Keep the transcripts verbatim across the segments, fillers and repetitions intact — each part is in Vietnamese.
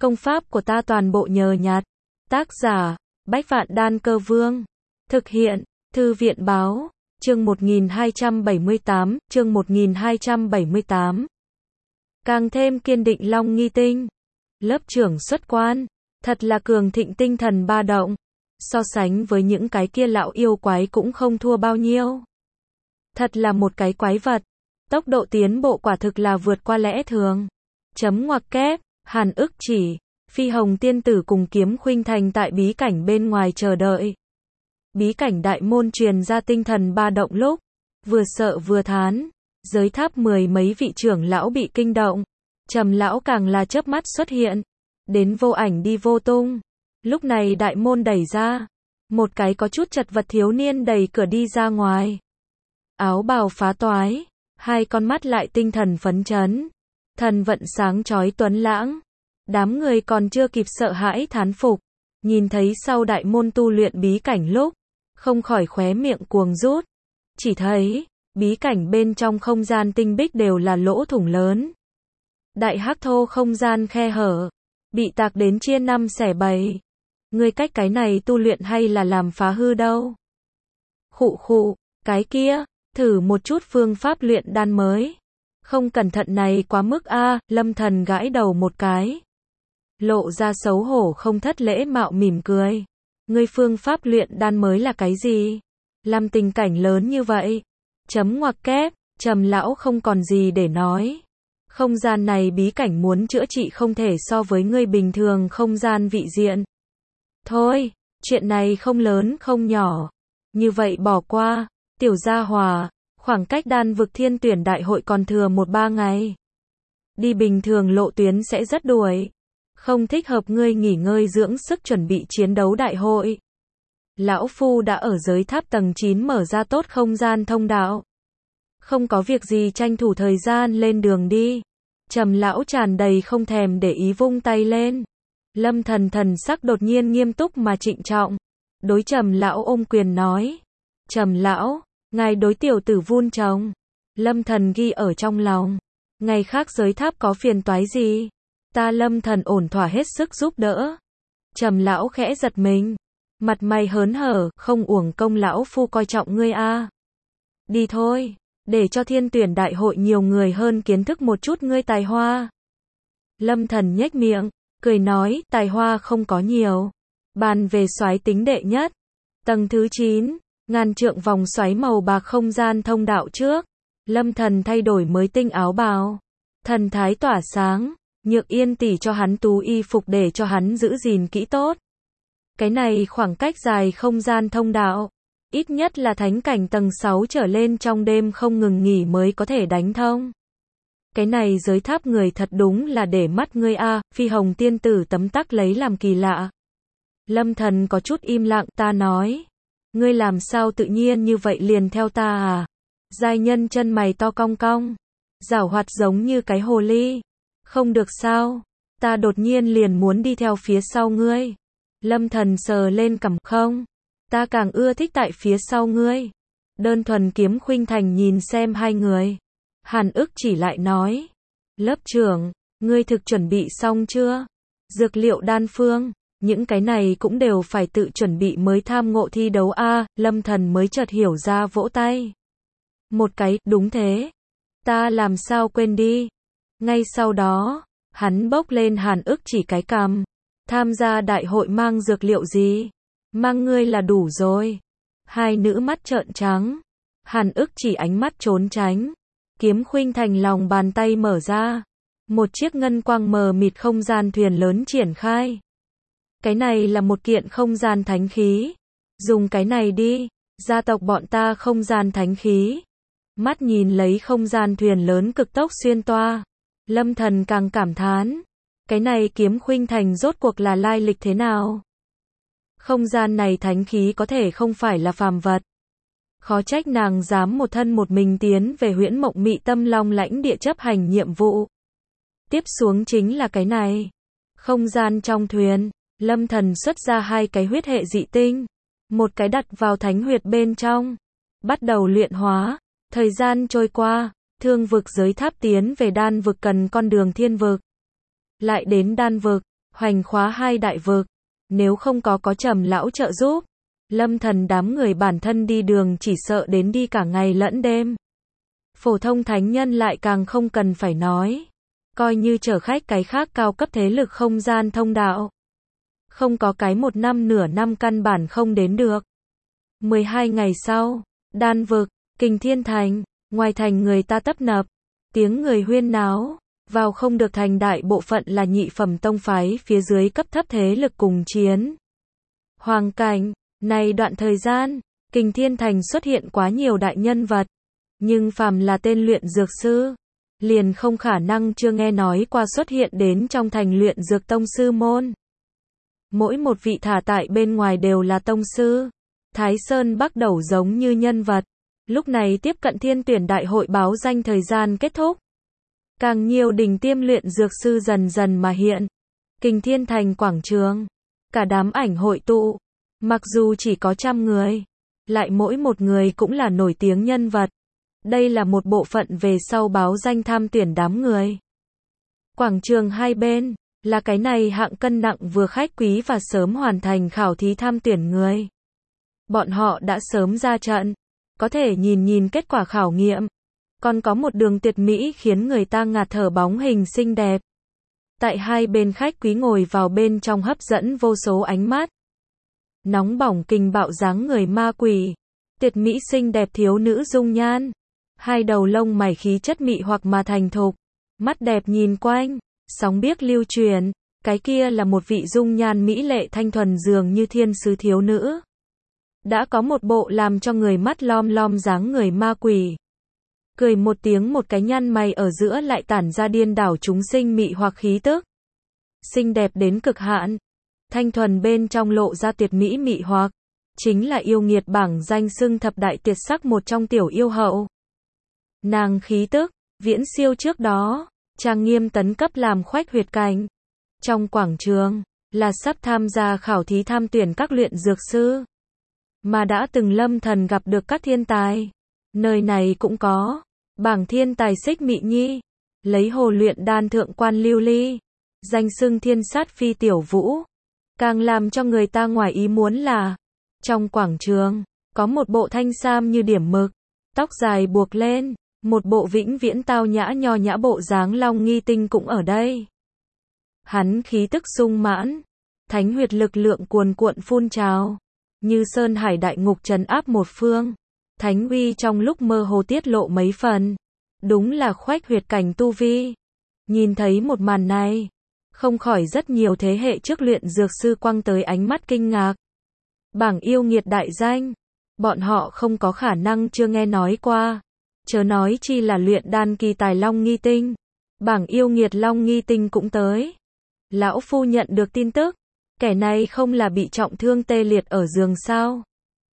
Công pháp của ta toàn bộ nhờ nhặt. Tác giả, Bách Vạn Đan Cơ Vương. Thực hiện, Thư viện Báo. Chương một nghìn hai trăm bảy mươi tám, chương một nghìn hai trăm bảy mươi tám. Càng thêm kiên định Long Nghi Tinh. Lớp trưởng xuất quan, thật là cường thịnh tinh thần ba động. So sánh với những cái kia lão yêu quái cũng không thua bao nhiêu. Thật là một cái quái vật. Tốc độ tiến bộ quả thực là vượt qua lẽ thường. Chấm ngoặc kép, Hàn ức chỉ, Phi Hồng tiên tử cùng Kiếm Khuynh Thành tại bí cảnh bên ngoài chờ đợi. Bí cảnh đại môn truyền ra tinh thần ba động lúc, vừa sợ vừa thán, giới tháp mười mấy vị trưởng lão bị kinh động, Trầm lão càng là chớp mắt xuất hiện, đến vô ảnh đi vô tung. Lúc này đại môn đẩy ra, một cái có chút chật vật thiếu niên đẩy cửa đi ra ngoài. Áo bào phá toái, hai con mắt lại tinh thần phấn chấn, thần vận sáng chói tuấn lãng. Đám người còn chưa kịp sợ hãi thán phục, nhìn thấy sau đại môn tu luyện bí cảnh lúc, không khỏi khóe miệng cuồng rút. Chỉ thấy, bí cảnh bên trong không gian tinh bích đều là lỗ thủng lớn. Đại hắc thô không gian khe hở, bị tạc đến chia năm xẻ bảy. Ngươi cách cái này tu luyện hay là làm phá hư đâu? Khụ khụ, cái kia, thử một chút phương pháp luyện đan mới. Không cẩn thận này quá mức a, Lâm Thần gãi đầu một cái. Lộ ra xấu hổ không thất lễ mạo mỉm cười. Ngươi phương pháp luyện đan mới là cái gì? Làm tình cảnh lớn như vậy. Chấm ngoặc kép, Trầm lão không còn gì để nói. Không gian này bí cảnh muốn chữa trị không thể so với ngươi bình thường không gian vị diện. Thôi, chuyện này không lớn không nhỏ. Như vậy bỏ qua, tiểu gia hòa, khoảng cách đan vực thiên tuyển đại hội còn thừa một ba ngày. Đi bình thường lộ tuyến sẽ rất đuổi. Không thích hợp ngươi nghỉ ngơi dưỡng sức chuẩn bị chiến đấu đại hội. Lão Phu đã ở giới tháp tầng chín mở ra tốt không gian thông đạo. Không có việc gì tranh thủ thời gian lên đường đi. Trầm lão tràn đầy không thèm để ý vung tay lên. Lâm Thần thần sắc đột nhiên nghiêm túc mà trịnh trọng. Đối Trầm lão ôm quyền nói. Trầm lão, ngài đối tiểu tử vun trồng. Lâm Thần ghi ở trong lòng. Ngày khác giới tháp có phiền toái gì? Ta Lâm Thần ổn thỏa hết sức giúp đỡ. Trầm lão khẽ giật mình. Mặt mày hớn hở, không uổng công lão phu coi trọng ngươi a. Đi thôi, để cho thiên tuyển đại hội nhiều người hơn kiến thức một chút ngươi tài hoa. Lâm Thần nhếch miệng, cười nói, tài hoa không có nhiều. Bàn về soái tính đệ nhất. Tầng thứ chín, ngàn trượng vòng xoáy màu bạc không gian thông đạo trước. Lâm Thần thay đổi mới tinh áo bào. Thần thái tỏa sáng. Nhược Yên tỷ cho hắn tú y phục để cho hắn giữ gìn kỹ tốt. Cái này khoảng cách dài không gian thông đạo, ít nhất là thánh cảnh tầng sáu trở lên trong đêm không ngừng nghỉ mới có thể đánh thông. Cái này giới tháp người thật đúng là để mắt ngươi a, Phi Hồng tiên tử tấm tắc lấy làm kỳ lạ. Lâm Thần có chút im lặng, ta nói, ngươi làm sao tự nhiên như vậy liền theo ta à? Giai nhân chân mày to cong cong, giảo hoạt giống như cái hồ ly. Không được sao, ta đột nhiên liền muốn đi theo phía sau ngươi. Lâm Thần sờ lên cằm, không, ta càng ưa thích tại phía sau ngươi. Đơn thuần Kiếm Khuynh Thành nhìn xem hai người. Hàn ức chỉ lại nói, lớp trưởng, ngươi thực chuẩn bị xong chưa? Dược liệu đan phương, những cái này cũng đều phải tự chuẩn bị mới tham ngộ thi đấu a. Lâm Thần mới chợt hiểu ra vỗ tay. Một cái, đúng thế. Ta làm sao quên đi. Ngay sau đó, hắn bốc lên Hàn ức chỉ cái cằm. Tham gia đại hội mang dược liệu gì? Mang ngươi là đủ rồi. Hai nữ mắt trợn trắng. Hàn ức chỉ ánh mắt trốn tránh. Kiếm Khuynh Thành lòng bàn tay mở ra. Một chiếc ngân quang mờ mịt không gian thuyền lớn triển khai. Cái này là một kiện không gian thánh khí. Dùng cái này đi. Gia tộc bọn ta không gian thánh khí. Mắt nhìn lấy không gian thuyền lớn cực tốc xuyên toa. Lâm Thần càng cảm thán. Cái này Kiếm Khuynh Thành rốt cuộc là lai lịch thế nào? Không gian này thánh khí có thể không phải là phàm vật. Khó trách nàng dám một thân một mình tiến về Huyễn Mộng Mị Tâm Long lãnh địa chấp hành nhiệm vụ. Tiếp xuống chính là cái này. Không gian trong thuyền, Lâm Thần xuất ra hai cái huyết hệ dị tinh. Một cái đặt vào thánh huyệt bên trong. Bắt đầu luyện hóa. Thời gian trôi qua, thương vực giới tháp tiến về đan vực cần con đường thiên vực. Lại đến đan vực, hoành khóa hai đại vực. Nếu không có có Trầm lão trợ giúp, Lâm Thần đám người bản thân đi đường chỉ sợ đến đi cả ngày lẫn đêm. Phổ thông thánh nhân lại càng không cần phải nói. Coi như chở khách cái khác cao cấp thế lực không gian thông đạo. Không có cái một năm nửa năm căn bản không đến được. mười hai ngày sau, Đan vực, Kình Thiên thành, ngoài thành người ta tấp nập, tiếng người huyên náo, vào không được thành đại bộ phận là nhị phẩm tông phái phía dưới cấp thấp thế lực cùng chiến. Hoàng cảnh, này đoạn thời gian, Kình Thiên thành xuất hiện quá nhiều đại nhân vật, nhưng phàm là tên luyện dược sư, liền không khả năng chưa nghe nói qua xuất hiện đến trong thành luyện dược tông sư môn. Mỗi một vị thả tại bên ngoài đều là tông sư. Thái Sơn Bắc Đầu giống như nhân vật. Lúc này tiếp cận thiên tuyển đại hội báo danh thời gian kết thúc. Càng nhiều đỉnh tiêm luyện dược sư dần dần mà hiện. Kình Thiên thành quảng trường. Cả đám ảnh hội tụ. Mặc dù chỉ có trăm người, lại mỗi một người cũng là nổi tiếng nhân vật. Đây là một bộ phận về sau báo danh tham tuyển đám người. Quảng trường hai bên, là cái này hạng cân nặng vừa khách quý và sớm hoàn thành khảo thí tham tuyển người. Bọn họ đã sớm ra trận, có thể nhìn nhìn kết quả khảo nghiệm. Còn có một đường tuyệt mỹ khiến người ta ngạt thở bóng hình xinh đẹp. Tại hai bên khách quý ngồi vào bên trong hấp dẫn vô số ánh mắt. Nóng bỏng kình bạo dáng người ma quỷ, tuyệt mỹ xinh đẹp thiếu nữ dung nhan. Hai đầu lông mày khí chất mị hoặc mà thành thục, mắt đẹp nhìn quanh, sóng biếc lưu truyền, cái kia là một vị dung nhan mỹ lệ thanh thuần dường như thiên sứ thiếu nữ. Đã có một bộ làm cho người mắt lom lom dáng người ma quỷ. Cười một tiếng một cái nhăn mày ở giữa lại tản ra điên đảo chúng sinh mị hoặc khí tức. Xinh đẹp đến cực hạn, thanh thuần bên trong lộ ra tuyệt mỹ mị hoặc, chính là yêu nghiệt bảng danh xưng thập đại tuyệt sắc một trong tiểu yêu hậu. Nàng khí tức, viễn siêu trước đó, trang nghiêm tấn cấp làm khoách huyệt cảnh. Trong quảng trường, là sắp tham gia khảo thí tham tuyển các luyện dược sư. Mà đã từng Lâm Thần gặp được các thiên tài. Nơi này cũng có, bảng thiên tài Xích Mị Nhi, lấy hồ luyện đan thượng quan Lưu Ly, danh xưng thiên sát phi tiểu vũ. Càng làm cho người ta ngoài ý muốn là, trong quảng trường, có một bộ thanh sam như điểm mực, tóc dài buộc lên. Một bộ vĩnh viễn tao nhã nho nhã bộ dáng Long Nghi Tinh cũng ở đây. Hắn khí tức sung mãn, thánh huyệt lực lượng cuồn cuộn phun trào, như sơn hải đại ngục trấn áp một phương. Thánh uy trong lúc mơ hồ tiết lộ mấy phần, đúng là khoách huyệt cảnh tu vi. Nhìn thấy một màn này, không khỏi rất nhiều thế hệ trước luyện dược sư quăng tới ánh mắt kinh ngạc. Bảng yêu nghiệt đại danh, bọn họ không có khả năng chưa nghe nói qua. Chớ nói chi là luyện đan kỳ tài Long Nghi Tinh. Bảng yêu nghiệt Long Nghi Tinh cũng tới. Lão phu nhận được tin tức, kẻ này không là bị trọng thương tê liệt ở giường sao?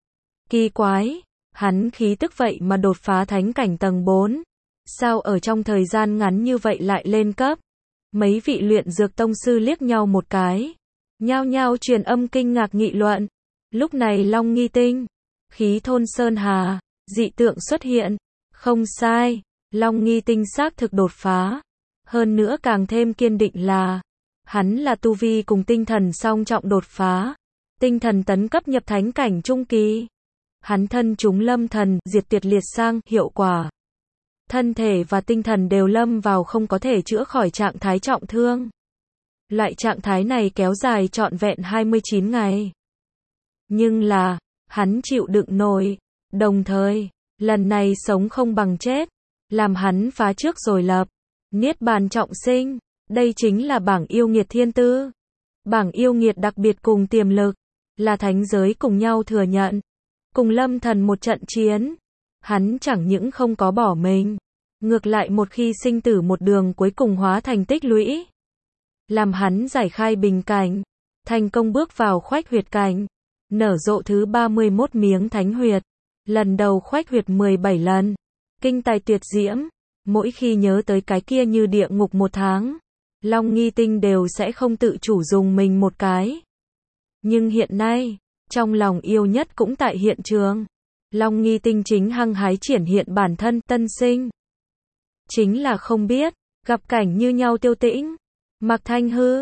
Kỳ quái, hắn khí tức vậy mà đột phá thánh cảnh tầng bốn. Sao ở trong thời gian ngắn như vậy lại lên cấp? Mấy vị luyện dược tông sư liếc nhau một cái, nhao nhao truyền âm kinh ngạc nghị luận. Lúc này Long Nghi Tinh, khí thôn sơn hà, dị tượng xuất hiện. Không sai, Long Nghi Tinh xác thực đột phá. Hơn nữa càng thêm kiên định là, hắn là tu vi cùng tinh thần song trọng đột phá. Tinh thần tấn cấp nhập thánh cảnh trung kỳ. Hắn thân chúng Lâm Thần, diệt tuyệt liệt sang, hiệu quả. Thân thể và tinh thần đều lâm vào không có thể chữa khỏi trạng thái trọng thương. Loại trạng thái này kéo dài trọn vẹn hai mươi chín ngày. Nhưng là, hắn chịu đựng nổi, đồng thời, lần này sống không bằng chết, làm hắn phá trước rồi lập. Niết bàn trọng sinh, đây chính là bảng yêu nghiệt thiên tư. Bảng yêu nghiệt đặc biệt cùng tiềm lực, là thánh giới cùng nhau thừa nhận. Cùng Lâm Thần một trận chiến, hắn chẳng những không có bỏ mình, ngược lại một khi sinh tử một đường cuối cùng hóa thành tích lũy. Làm hắn giải khai bình cảnh, thành công bước vào khoách huyệt cảnh, nở rộ thứ ba mươi mốt miếng thánh huyệt. Lần đầu khoách huyệt mười bảy lần, kinh tài tuyệt diễm, mỗi khi nhớ tới cái kia như địa ngục một tháng, Long Nghi Tinh đều sẽ không tự chủ dùng mình một cái. Nhưng hiện nay, trong lòng yêu nhất cũng tại hiện trường, Long Nghi Tinh chính hăng hái triển hiện bản thân tân sinh. Chính là không biết, gặp cảnh như nhau tiêu tĩnh, Mạc Thanh Hư,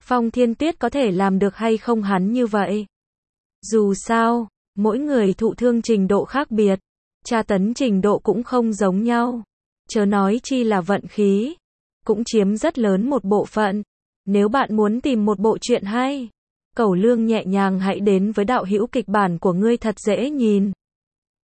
Phong Thiên Tuyết có thể làm được hay không hắn như vậy? Dù sao, mỗi người thụ thương trình độ khác biệt, tra tấn trình độ cũng không giống nhau. Chớ nói chi là vận khí, cũng chiếm rất lớn một bộ phận. Nếu bạn muốn tìm một bộ truyện hay, Cẩu Lương nhẹ nhàng hãy đến với đạo hữu kịch bản của ngươi thật dễ nhìn.